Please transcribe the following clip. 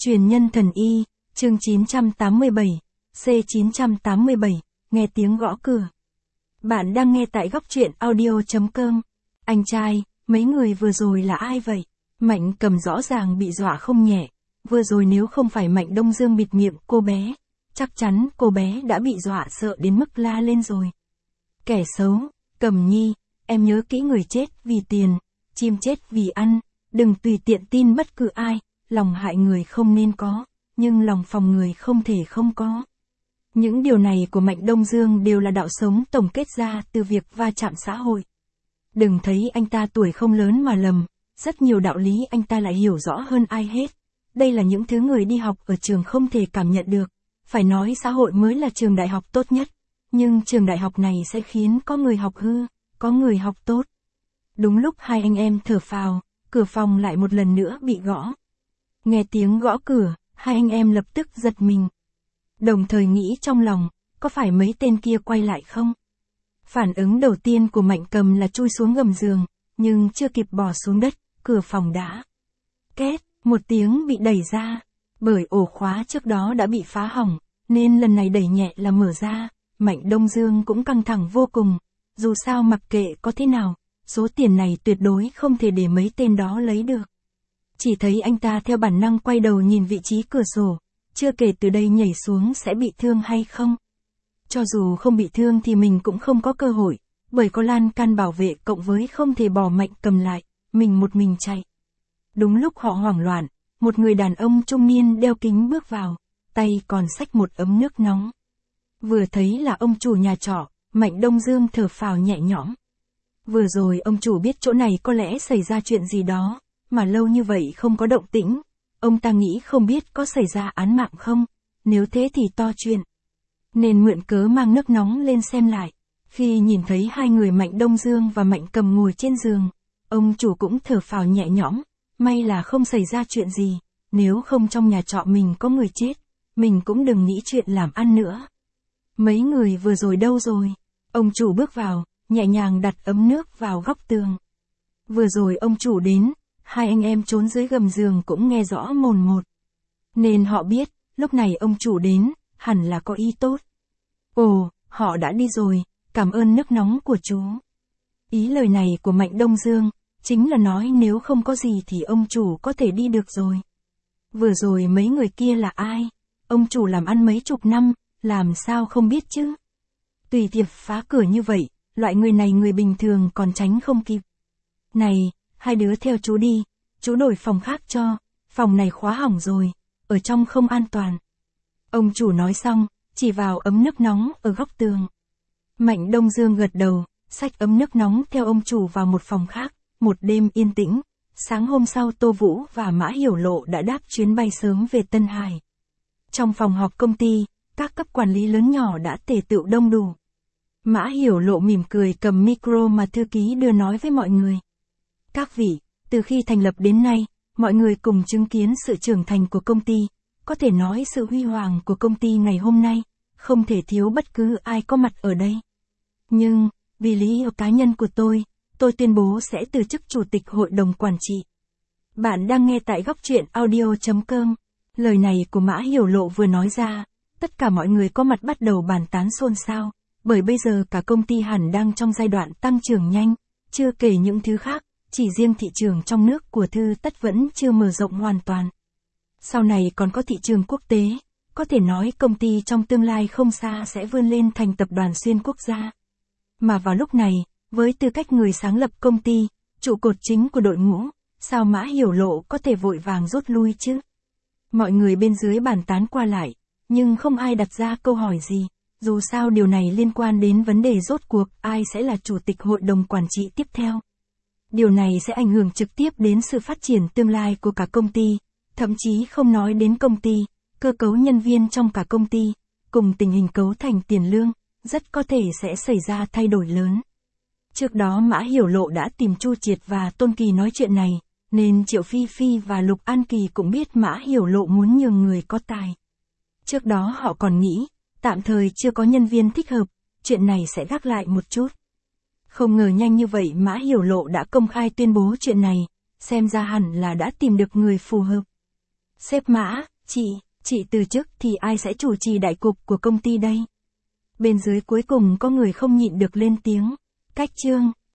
Truyền nhân thần y, chương 987, C987, nghe tiếng gõ cửa. Bạn đang nghe tại góc truyện audio.com. Anh trai, mấy người vừa rồi là ai vậy? Mạnh Cầm rõ ràng bị dọa không nhẹ. Vừa rồi nếu không phải Mạnh Đông Dương bịt miệng cô bé, chắc chắn cô bé đã bị dọa sợ đến mức la lên rồi. Kẻ xấu, Cầm Nhi, em nhớ kỹ người chết vì tiền, chim chết vì ăn, đừng tùy tiện tin bất cứ ai, lòng hại người không nên có, nhưng lòng phòng người không thể không có. Những điều này của Mạnh Đông Dương đều là đạo sống tổng kết ra từ việc va chạm xã hội. Đừng thấy anh ta tuổi không lớn mà lầm, rất nhiều đạo lý anh ta lại hiểu rõ hơn ai hết. Đây là những thứ người đi học ở trường không thể cảm nhận được. Phải nói xã hội mới là trường đại học tốt nhất, nhưng trường đại học này sẽ khiến có người học hư, có người học tốt. Đúng lúc hai anh em thở phào, cửa phòng lại một lần nữa bị gõ. Nghe tiếng gõ cửa, hai anh em lập tức giật mình. Đồng thời nghĩ trong lòng, có phải mấy tên kia quay lại không? Phản ứng đầu tiên của Mạnh Cầm là chui xuống gầm giường, nhưng chưa kịp bỏ xuống đất, cửa phòng đã két, một tiếng bị đẩy ra. Bởi ổ khóa trước đó đã bị phá hỏng, nên lần này đẩy nhẹ là mở ra. Mạnh Đông Dương cũng căng thẳng vô cùng. Dù sao mặc kệ có thế nào, số tiền này tuyệt đối không thể để mấy tên đó lấy được. Chỉ thấy anh ta theo bản năng quay đầu nhìn vị trí cửa sổ, chưa kể từ đây nhảy xuống sẽ bị thương hay không. Cho dù không bị thương thì mình cũng không có cơ hội, bởi có lan can bảo vệ cộng với không thể bỏ Mạnh Cầm lại, mình một mình chạy. Đúng lúc họ hoảng loạn, một người đàn ông trung niên đeo kính bước vào, tay còn xách một ấm nước nóng. Vừa thấy là ông chủ nhà trọ, Mạnh Đông Dương thở phào nhẹ nhõm. Vừa rồi ông chủ biết chỗ này có lẽ xảy ra chuyện gì đó, mà lâu như vậy không có động tĩnh. Ông ta nghĩ không biết có xảy ra án mạng không, nếu thế thì to chuyện. Nên mượn cớ mang nước nóng lên xem lại. Khi nhìn thấy hai người Mạnh Đông Dương và Mạnh Cầm ngồi trên giường, ông chủ cũng thở phào nhẹ nhõm, may là không xảy ra chuyện gì, nếu không trong nhà trọ mình có người chết, mình cũng đừng nghĩ chuyện làm ăn nữa. Mấy người vừa rồi đâu rồi? Ông chủ bước vào, nhẹ nhàng đặt ấm nước vào góc tường. Vừa rồi ông chủ đến, hai anh em trốn dưới gầm giường cũng nghe rõ mồn một. Nên họ biết, lúc này ông chủ đến, hẳn là có ý tốt. Ồ, họ đã đi rồi, cảm ơn nước nóng của chú. Ý lời này của Mạnh Đông Dương, chính là nói nếu không có gì thì ông chủ có thể đi được rồi. Vừa rồi mấy người kia là ai? Ông chủ làm ăn mấy chục năm, làm sao không biết chứ? Tùy tiệp phá cửa như vậy, loại người này người bình thường còn tránh không kịp. Này, hai đứa theo chú đi, chú đổi phòng khác cho, phòng này khóa hỏng rồi, ở trong không an toàn. Ông chủ nói xong, chỉ vào ấm nước nóng ở góc tường. Mạnh Đông Dương gật đầu, xách ấm nước nóng theo ông chủ vào một phòng khác. Một đêm yên tĩnh, sáng hôm sau Tô Vũ và Mã Hiểu Lộ đã đáp chuyến bay sớm về Tân Hải. Trong phòng họp công ty, các cấp quản lý lớn nhỏ đã tề tựu đông đủ. Mã Hiểu Lộ mỉm cười cầm micro mà thư ký đưa nói với mọi người. Các vị, từ khi thành lập đến nay, mọi người cùng chứng kiến sự trưởng thành của công ty, có thể nói sự huy hoàng của công ty ngày hôm nay, không thể thiếu bất cứ ai có mặt ở đây. Nhưng, vì lý do cá nhân của tôi tuyên bố sẽ từ chức chủ tịch hội đồng quản trị. Bạn đang nghe tại góc truyện audio.com. Lời này của Mã Hiểu Lộ vừa nói ra, tất cả mọi người có mặt bắt đầu bàn tán xôn xao, bởi bây giờ cả công ty hẳn đang trong giai đoạn tăng trưởng nhanh, chưa kể những thứ khác, chỉ riêng thị trường trong nước của Thư Tất vẫn chưa mở rộng hoàn toàn. Sau này còn có thị trường quốc tế, có thể nói công ty trong tương lai không xa sẽ vươn lên thành tập đoàn xuyên quốc gia. Mà vào lúc này, với tư cách người sáng lập công ty, trụ cột chính của đội ngũ, sao Mã Hiểu Lộ có thể vội vàng rút lui chứ? Mọi người bên dưới bàn tán qua lại, nhưng không ai đặt ra câu hỏi gì, dù sao điều này liên quan đến vấn đề rốt cuộc ai sẽ là chủ tịch hội đồng quản trị tiếp theo. Điều này sẽ ảnh hưởng trực tiếp đến sự phát triển tương lai của cả công ty, thậm chí không nói đến công ty, cơ cấu nhân viên trong cả công ty, cùng tình hình cấu thành tiền lương, rất có thể sẽ xảy ra thay đổi lớn. Trước đó Mã Hiểu Lộ đã tìm Chu Triệt và Tôn Kỳ nói chuyện này, nên Triệu Phi Phi và Lục An Kỳ cũng biết Mã Hiểu Lộ muốn nhường người có tài. Trước đó họ còn nghĩ, tạm thời chưa có nhân viên thích hợp, chuyện này sẽ gác lại một chút. Không ngờ nhanh như vậy Mã Hiểu Lộ đã công khai tuyên bố chuyện này, xem ra hẳn là đã tìm được người phù hợp. Sếp Mã, chị từ chức thì ai sẽ chủ trì đại cục của công ty đây? Bên dưới cuối cùng có người không nhịn được lên tiếng. Cách chương.